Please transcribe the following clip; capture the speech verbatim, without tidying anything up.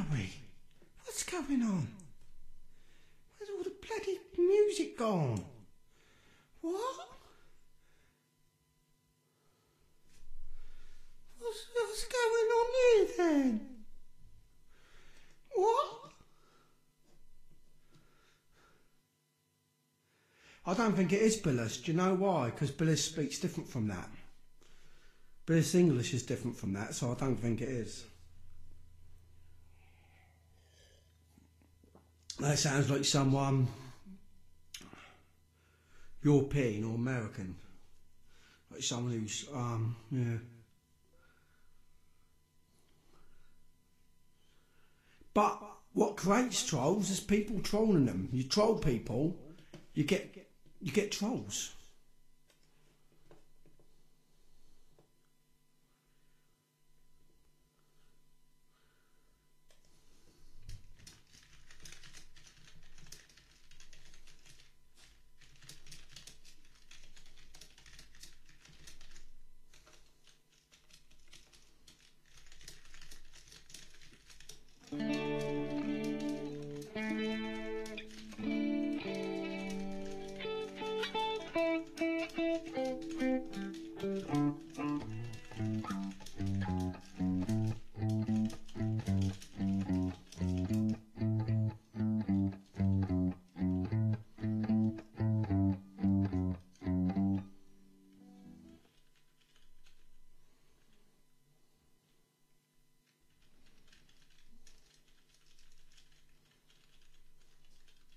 we? What's going on? Where's all the bloody music gone? What? What's, what's going on here then? What? I don't think it is Billis. Do you know why? Because Billis speaks different from that. Billis English is different from that, so I don't think it is. That sounds like someone European or American. Like someone who's, um, yeah. But what creates trolls is people trolling them. You troll people, you get you get trolls.